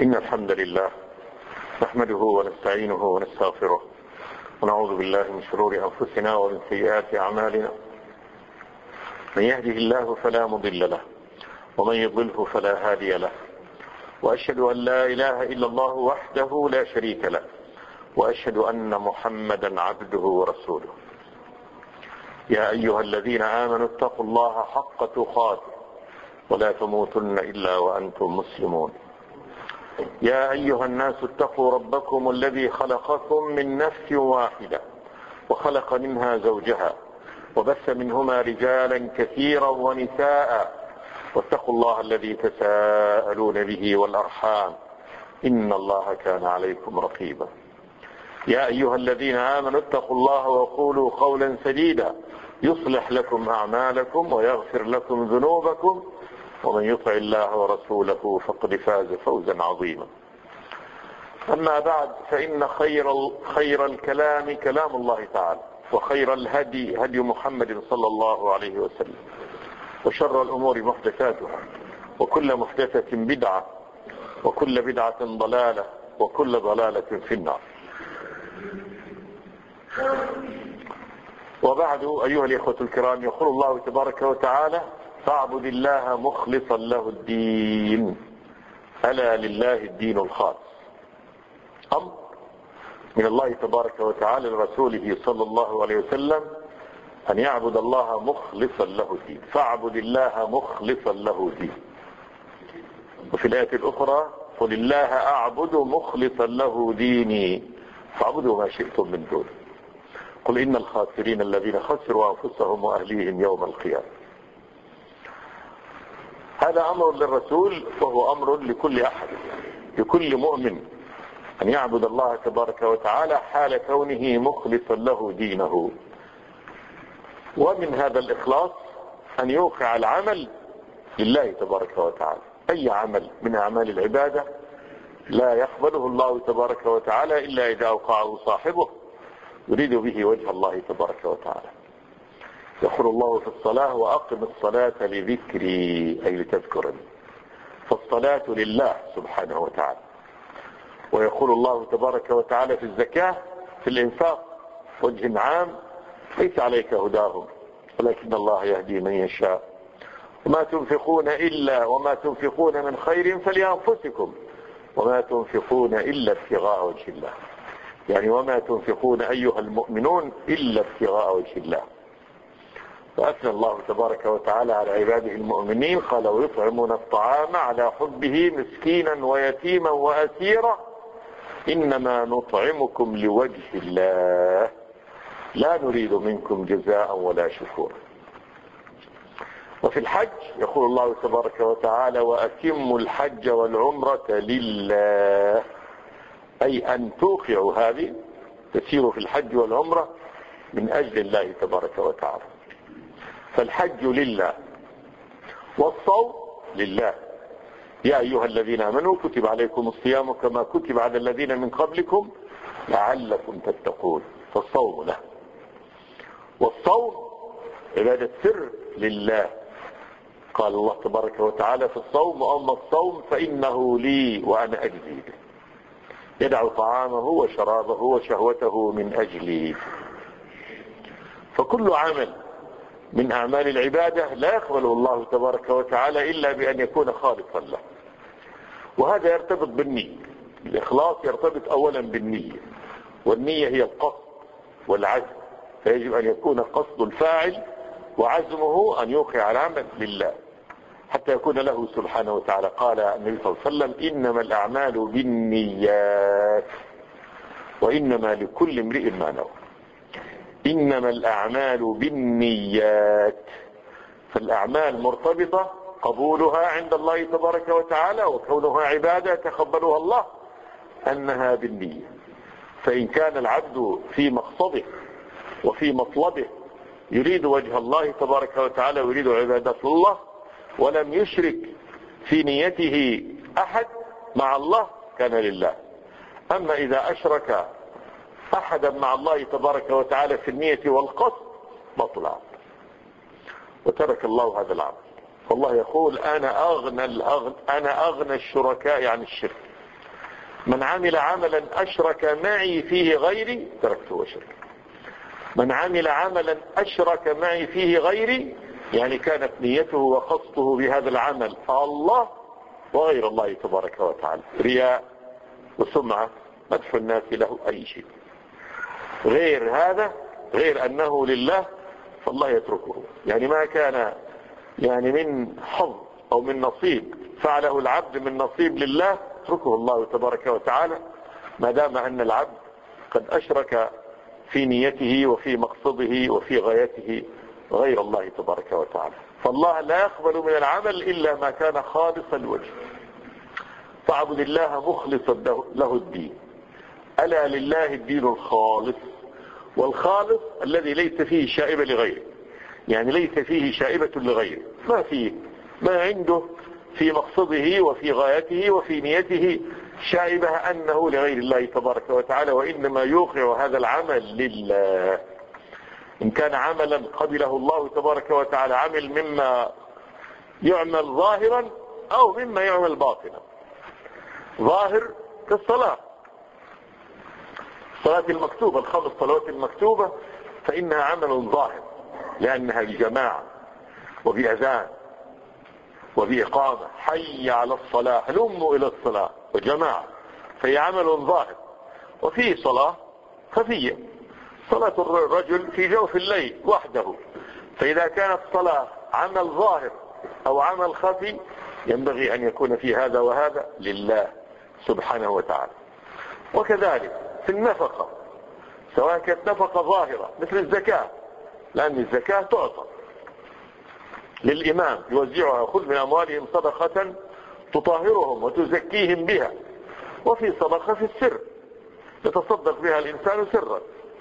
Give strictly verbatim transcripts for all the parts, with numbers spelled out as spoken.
إن الحمد لله نحمده ونستعينه ونستغفره ونعوذ بالله من شرور أنفسنا ومن سيئات أعمالنا. من يهده الله فلا مضل له ومن يضله فلا هادي له، وأشهد أن لا إله إلا الله وحده لا شريك له، وأشهد أن محمدا عبده ورسوله. يا أيها الذين آمنوا اتقوا الله حق تقاته ولا تموتن إلا وأنتم مسلمون. يا أيها الناس اتقوا ربكم الذي خلقكم من نفس واحدة وخلق منها زوجها وبث منهما رجالا كثيرا ونساء، واتقوا الله الذي تساءلون به والأرحام إن الله كان عليكم رقيبا. يا أيها الذين آمنوا اتقوا الله وقولوا قولا سديدا يصلح لكم أعمالكم ويغفر لكم ذنوبكم، ومن يطع الله ورسوله فقد فاز فوزا عظيما. أما بعد، فإن خير خير الكلام كلام الله تعالى، وخير الهدي هدي محمد صلى الله عليه وسلم، وشر الأمور محدثاتها، وكل محدثة بدعة، وكل بدعة ضلالة، وكل ضلالة في النار. وبعد، أيها الإخوة الكرام، يقول الله تبارك وتعالى: فاعبد الله مخلصا له الدين، ألا لله الدين الخالص. أمر من الله تبارك وتعالى لرسوله صلى الله عليه وسلم أن يعبد الله مخلصا له الدين. فاعبد الله مخلصا له الدين. وفي الآية الأخرى: قل الله أعبد مخلصا له ديني فاعبدوا ما شئتم من دونه قل إن الخاسرين الذين خسروا أنفسهم وأهليهم يوم القيامة. هذا أمر للرسول، وهو أمر لكل أحد، لكل مؤمن، أن يعبد الله تبارك وتعالى حال كونه مخلصا له دينه. ومن هذا الإخلاص أن يوقع العمل لله تبارك وتعالى. أي عمل من أعمال العبادة لا يقبله الله تبارك وتعالى إلا إذا أوقعه صاحبه يريد به وجه الله تبارك وتعالى. يقول الله في الصلاة: وأقم الصلاة لذكري، أي لتذكرني. فالصلاة لله سبحانه وتعالى. ويقول الله تبارك وتعالى في الزكاة في الإنفاق وجه عام: ليس عليك هداهم ولكن الله يهدي من يشاء وما تنفقون إلا وما تنفقون من خير فلأنفسكم وما تنفقون إلا ابتغاء وجه الله. يعني وما تنفقون أيها المؤمنون إلا ابتغاء وجه الله. فأثنى الله تبارك وتعالى على عباده المؤمنين، قال: ويطعمون الطعام على حبه مسكينا ويتيما وأسيرا إنما نطعمكم لوجه الله لا نريد منكم جزاء ولا شكورا. وفي الحج يقول الله تبارك وتعالى: وأتموا الحج والعمرة لله، أي أن توقعوا هذه، تسيروا في الحج والعمرة من أجل الله تبارك وتعالى. فالحج لله والصوم لله. يا أيها الذين آمنوا كتب عليكم الصيام كما كتب على الذين من قبلكم لعلكم تتقون. فالصوم له. والصوم عبادة سر لله. قال الله تبارك وتعالى في الصوم: وأما الصوم فإنه لي وأنا أجزي به. يدع طعامه وشرابه وشهوته من أجلي. فكل عمل من أعمال العبادة لا يقبله الله تبارك وتعالى إلا بأن يكون خالصا له. وهذا يرتبط بالنية. الإخلاص يرتبط أولا بالنية، والنية هي القصد والعزم. فيجب أن يكون قصد الفاعل وعزمه أن يوقع العمل لله حتى يكون له سبحانه وتعالى. قال النبي صلى الله عليه وسلم: إنما الأعمال بالنيات وإنما لكل امرئ ما نوى. إنما الأعمال بالنيات. فالأعمال مرتبطة، قبولها عند الله تبارك وتعالى وكونها عبادة تقبلها الله، أنها بالنية. فإن كان العبد في مقصده وفي مطلبه يريد وجه الله تبارك وتعالى ويريد عبادة الله ولم يشرك في نيته أحد مع الله كان لله. أما إذا أشرك أحدا مع الله تبارك وتعالى في النية والقصد بطل عمل وترك الله هذا العمل. والله يقول: أنا أغنى الأغنى أنا أغنى الشركاء عن الشرك. من عمل عملا أشرك معي فيه غيري تركته وشركه. من عمل عملا أشرك معي فيه غيري يعني كانت نيته وقصده بهذا العمل الله وغير الله تبارك وتعالى، رياء وسمعة، مدح الناس له، أي شيء غير هذا، غير أنه لله، فالله يتركه. يعني ما كان يعني من حظ أو من نصيب فعله العبد من نصيب لله يتركه الله تبارك وتعالى، ما دام أن العبد قد أشرك في نيته وفي مقصده وفي غايته غير الله تبارك وتعالى. فالله لا يقبل من العمل إلا ما كان خالص الوجه. فاعبد الله مخلصا له الدين، ألا لله الدين الخالص. والخالص الذي ليس فيه شائبة لغيره، يعني ليس فيه شائبة لغيره، ما فيه ما عنده في مقصده وفي غايته وفي نيته شائبة أنه لغير الله تبارك وتعالى، وإنما يوقع هذا العمل لله. إن كان عملا قبله الله تبارك وتعالى، عمل مما يعمل ظاهرا أو مما يعمل باطنا. ظاهر كالصلاة، الصلاة المكتوبة، الخمس صلوات المكتوبة، فإنها عمل ظاهر لأنها بجماعة وبأذان وبإقامة، حي على الصلاة، هلموا إلى الصلاة، وجماعة، فهي عمل ظاهر. وفيه صلاة خفية، صلاة الرجل في جوف الليل وحده، فإذا كانت صلاة عمل ظاهر أو عمل خفي ينبغي أن يكون في هذا وهذا لله سبحانه وتعالى. وكذلك في النفقة، سواء كانت نفقة ظاهرة مثل الزكاة، لأن الزكاة تعطى للإمام يوزعها، خذ من أموالهم صدقة تطهرهم وتزكيهم بها، وفي صدقة في السر يتصدق بها الإنسان سرا.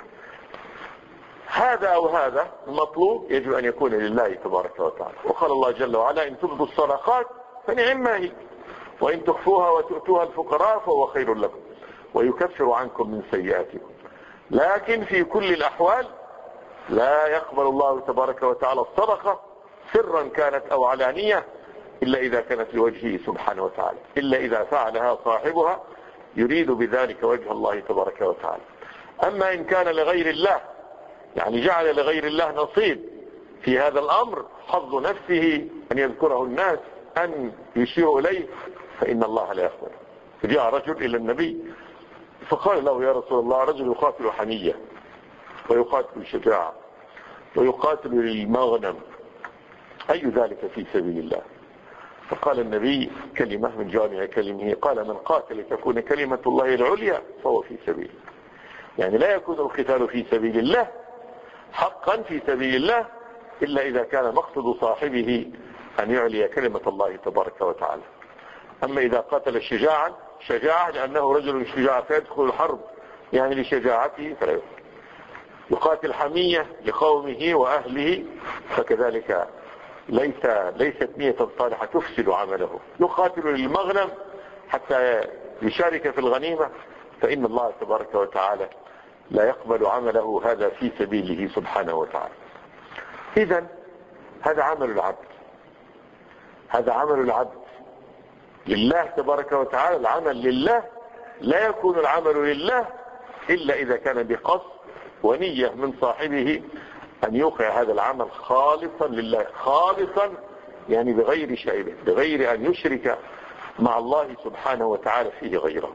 هذا أو هذا المطلوب يجب أن يكون لله تبارك وتعالى. وقال الله جل وعلا إن تبدوا الصدقات فنعم ما هي، وإن تخفوها وتؤتوها الفقراء فهو خير لكم ويكفر عنكم من سيئاتكم. لكن في كل الأحوال لا يقبل الله تبارك وتعالى الصدقة سرا كانت أو علانية إلا إذا كانت لوجهه سبحانه وتعالى، إلا إذا فعلها صاحبها يريد بذلك وجه الله تبارك وتعالى. أما إن كان لغير الله، يعني جعل لغير الله نصيب في هذا الأمر، حظ نفسه أن يذكره الناس، أن يشيروا إليه، فإن الله لا يقبل. فجاء رجل إلى النبي فقال له يا رسول الله رجل يقاتل حمية ويقاتل شجاعة ويقاتل للمغنم، أي ذلك في سبيل الله؟ فقال النبي كلمة من جامع كلمه، قال من قاتل تكون كلمة الله العليا فهو في سبيل. يعني لا يكون القتال في سبيل الله حقا في سبيل الله إلا إذا كان مقصد صاحبه أن يعلي كلمة الله تبارك وتعالى. أما إذا قاتل شجاعا، شجاعة لأنه رجل شجاع فيدخل الحرب يعني لشجاعته، فلا يقاتل. يقاتل حمية لقومه وأهله، فكذلك ليس ليست نية صالحة تفسد عمله. يقاتل للمغنم حتى يشارك في الغنيمة، فإن الله تبارك وتعالى لا يقبل عمله هذا في سبيله سبحانه وتعالى. إذن هذا عمل العبد، هذا عمل العبد لله تبارك وتعالى. العمل لله لا يكون العمل لله إلا إذا كان بقصد ونية من صاحبه أن يوقع هذا العمل خالصا لله، خالصا يعني بغير شيء، بغير أن يشرك مع الله سبحانه وتعالى فيه غيره.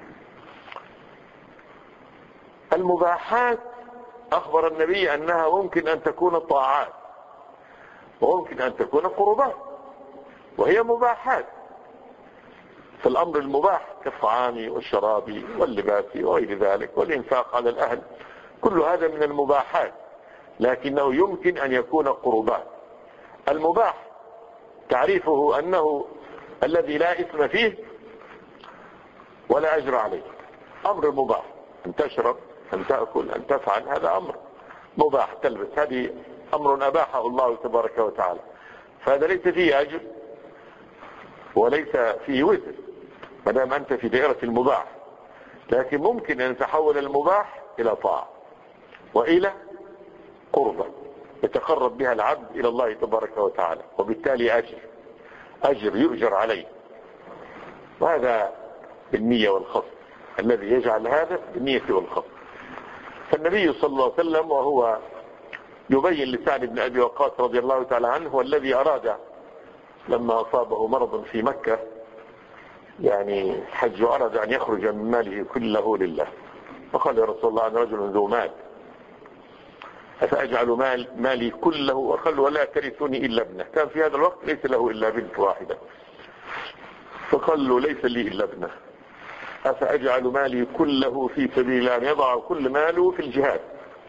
المباحات أخبر النبي أنها ممكن أن تكون طاعات وممكن أن تكون قربات، وهي مباحات. فالأمر المباح كالطعام والشراب واللباس وغير ذلك والإنفاق على الأهل، كل هذا من المباحات، لكنه يمكن أن يكون قربات. المباح تعريفه أنه الذي لا إثم فيه ولا أجر عليه، أمر مباح، أن تشرب، أن تأكل، أن تفعل، هذا أمر مباح. تلبس، هذه أمر أباحه الله تبارك وتعالى، فهذا ليس فيه أجر وليس فيه وزر ما دام أنت في دائرة المباح. لكن ممكن أن يتحول المباح إلى طاعة وإلى قربة يتقرب بها العبد إلى الله تبارك وتعالى، وبالتالي أجر أجر يؤجر عليه، وهذا بالنية والخصد. الذي يجعل هذا بالنية والقصد. فالنبي صلى الله عليه وسلم وهو يبين لسعد بن أبي وقاص رضي الله تعالى عنه هو الذي أراد لما أصابه مرض في مكة يعني حج أراد أن يخرج من ماله كله لله، فقال يا رسول الله أنا رجل ذو مال أفأجعل مال مالي كله؟ وقال ولا ترثني إلا ابنه، كان في هذا الوقت ليس له إلا بنت واحدة، فقال له ليس لي إلا ابنه أفأجعل مالي كله في سبيل الله، أن يضع كل ماله في الجهاد؟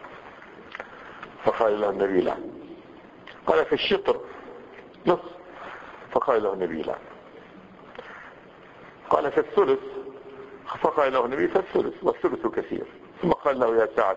فقال له النبي لا. قال في الشطر نص، فقال له النبي لا. قال في الثلث، فقال له النبي في الثلث والثلث كثير. ثم قال له يا سعد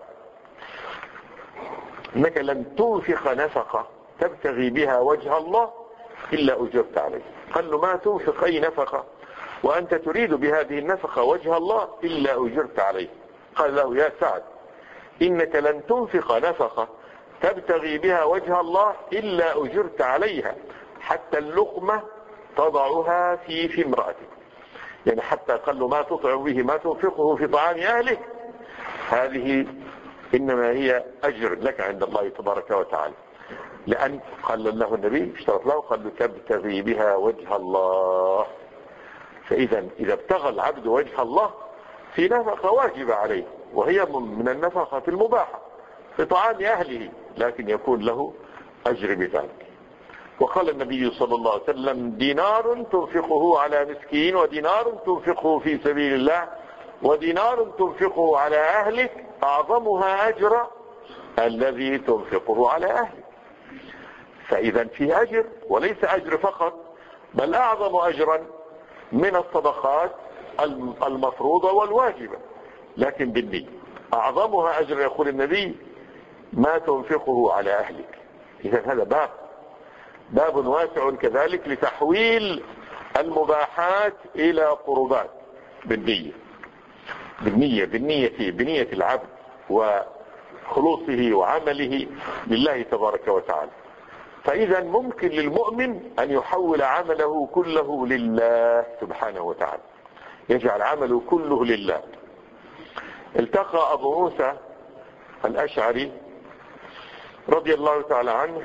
انك لن تنفق نفقة تبتغي بها وجه الله الا اجرت عليه. قال له ما تنفق اي نفقة وانت تريد بهذه النفقة وجه الله الا اجرت عليه. قال له يا سعد انك لن تنفق نفقة تبتغي بها وجه الله الا اجرت عليها حتى اللقمة تضعها في في امرأتك، يعني حتى قال له ما تطعم به ما تنفقه في طعام اهلك هذه انما هي اجر لك عند الله تبارك وتعالى. لان قال له النبي اشترط له قال له تبتغي بها وجه الله. فاذا اذا ابتغى العبد وجه الله في نفقة واجبة عليه وهي من النفقة المباحة في طعام اهله، لكن يكون له اجر بذلك. وقال النبي صلى الله عليه وسلم دينار تنفقه على مسكين ودينار تنفقه في سبيل الله ودينار تنفقه على أهلك أعظمها أجر الذي تنفقه على أهلك. فإذا في أجر وليس أجر فقط بل أعظم أجرا من الصدقات المفروضة والواجبة، لكن بالنية أعظمها أجر يقول النبي ما تنفقه على أهلك. إذا هذا باب باب واسع كذلك لتحويل المباحات إلى قربات بالنية بالنية بالنية بنية العبد وخلوصه وعمله لله تبارك وتعالى. فإذا ممكن للمؤمن أن يحول عمله كله لله سبحانه وتعالى، يجعل عمله كله لله. التقى أبو موسى الأشعري رضي الله تعالى عنه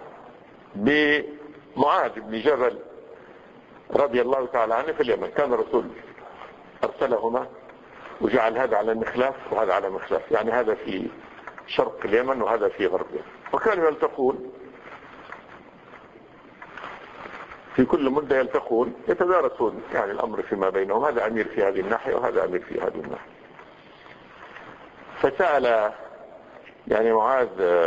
بمعاذ بن جبل رضي الله تعالى عنه في اليمن، كان الرسول أرسلهما وجعل هذا على مخلاف وهذا على مخلاف، يعني هذا في شرق اليمن وهذا في غرب اليمن، وكانوا يلتقون في كل مدة يلتقون يتدارسون يعني الأمر فيما بينهم، هذا أمير في هذه الناحية وهذا أمير في هذه الناحية. فسأل يعني معاذ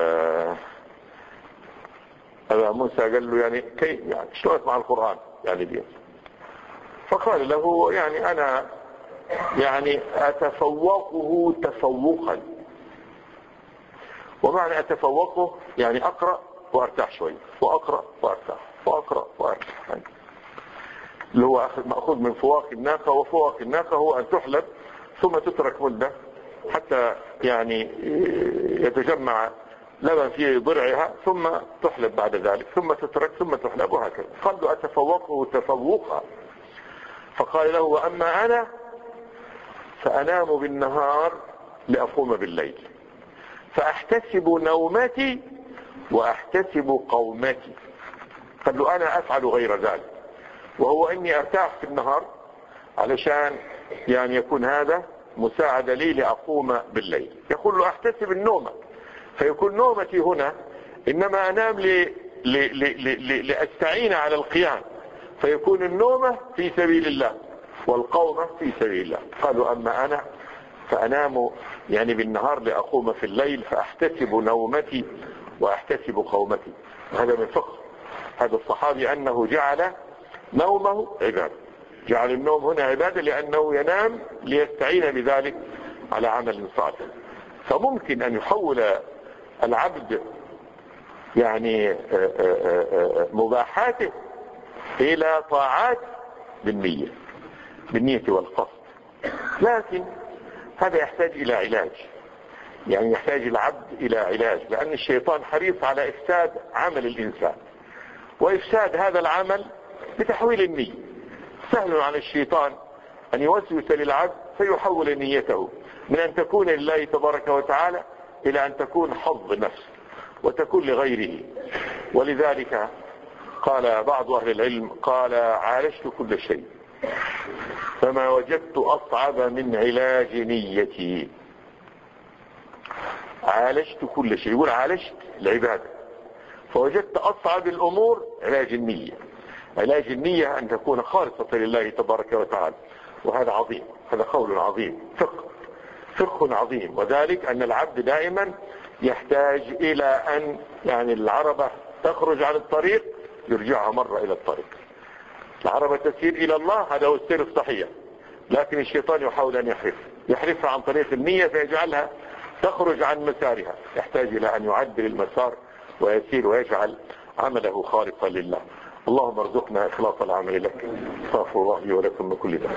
أبا موسى قال له يعني كيف يعني اشتغلت مع القرآن يعني دي؟ فقال له يعني أنا يعني أتفوقه تفوقا. ومعنى أتفوقه يعني أقرأ وأرتاح شوي وأقرأ وأرتاح وأقرأ وأرتاح، يعني اللي هو مأخوذ من فواق الناقة، وفواق الناقة هو أن تحلب ثم تترك مدة حتى يعني يتجمع لبن في ضرعها ثم تحلب بعد ذلك ثم تترك ثم تحلب وهكذا. قال له أتفوقه تفوقا. فقال له وأما أنا فأنام بالنهار لأقوم بالليل فأحتسب نومتي وأحتسب قومتي. قال له أنا أفعل غير ذلك، وهو أني أرتاح في النهار علشان يعني يكون هذا مساعدة لي لأقوم بالليل. يقول له أحتسب النوم، فيكون نومتي هنا إنما أنام لي لي لي لي لأستعين على القيام، فيكون النومة في سبيل الله والقومة في سبيل الله. قالوا أما أنا فأنام يعني بالنهار لأقوم في الليل فأحتسب نومتي وأحتسب قومتي. هذا من فقه هذا الصحابي أنه جعل نومه عبادة، جعل النوم هنا عبادة لأنه ينام ليستعين بذلك على عمل صالح. فممكن أن يحول العبد يعني مباحاته إلى طاعات بالنية بالنية والقصد، لكن هذا يحتاج إلى علاج، يعني يحتاج العبد إلى علاج، لأن الشيطان حريص على إفساد عمل الإنسان، وإفساد هذا العمل بتحويل النية. سهل على الشيطان أن يوسوس للعبد فيحول نيته من أن تكون لله تبارك وتعالى إلى أن تكون حظ نفس وتكون لغيره. ولذلك قال بعض أهل العلم قال عالجت كل شيء فما وجدت أصعب من علاج نيتي. عالجت كل شيء، يقول عالجت العبادة فوجدت أصعب الأمور علاج النية. علاج النية أن تكون خالصة لله تبارك وتعالى، وهذا عظيم، هذا قول عظيم، فقه فقه عظيم. وذلك أن العبد دائما يحتاج إلى أن يعني العربة تخرج عن الطريق يرجعها مرة إلى الطريق. العربة تسير إلى الله، هذا هو السير الصحيح، لكن الشيطان يحاول أن يحرف يحرفها عن طريق النية فيجعلها تخرج عن مسارها. يحتاج إلى أن يعدل المسار ويسير ويجعل عمله خالصا لله. اللهم ارزقنا إخلاص العمل لك. استغفر الله لي ولكم من كل ذنب.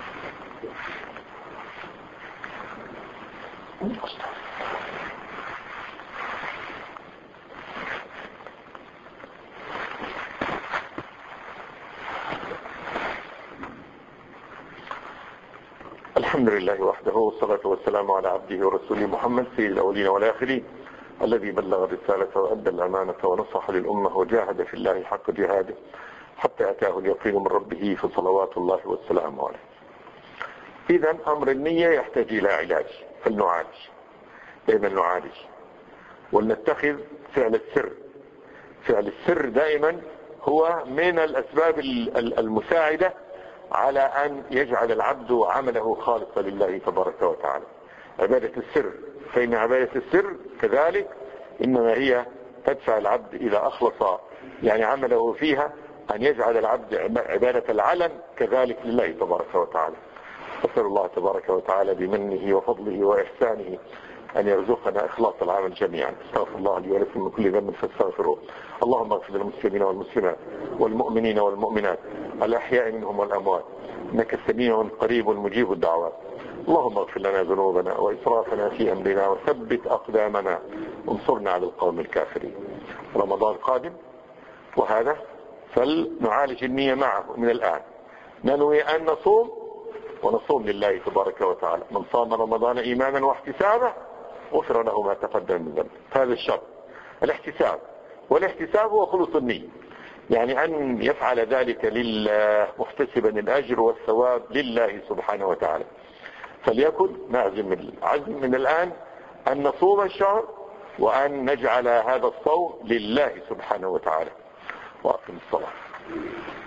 الحمد لله وحده والصلاة والسلام على عبده ورسوله محمد سيد الأولين والآخرين الذي بلغ الرسالة وأدى الأمانة ونصح للأمة وجاهد في الله حق جهاده حتى أتاه اليقين من ربه فصلوات الله والسلام عليه. إذن أمر النية يحتاج إلى علاج، فلنعالج دائما نعالج ولنتخذ فعل السر. فعل السر دائما هو من الأسباب المساعدة على أن يجعل العبد عمله خالصا لله تبارك وتعالى. عبادة السر، فإن عبادة السر كذلك إنما هي تدفع العبد إذا أخلص يعني عمله فيها أن يجعل العبد عبادة العلن كذلك لله تبارك وتعالى. أسأل الله تبارك وتعالى بمنه وفضله وإحسانه أن يرزقنا إخلاص العمل جميعا. استغفر الله لي ولكم من كل ذنب فاستغفروه. اللهم اغفر للمسلمين والمسلمات والمؤمنين والمؤمنات الأحياء منهم والأموات إنك سميع قريب مجيب الدعوات. اللهم اغفر لنا ذنوبنا وإسرافنا في أمرنا وثبت أقدامنا وانصرنا على القوم الكافرين. رمضان قادم وهذا فلنعالج النية معه من الآن. ننوي أن نصوم ونصوم لله تبارك وتعالى. من صام رمضان إيمانا واحتسابا غفر له ما تقدم من ذنبه. هذا الشرط الاحتساب، والاحتساب هو خلوص النية، يعني أن يفعل ذلك لله محتسبا الأجر والثواب لله سبحانه وتعالى. فليكن نعزم العزم من الآن أن نصوم الشهر وأن نجعل هذا الصوم لله سبحانه وتعالى. وأقم الصلاة.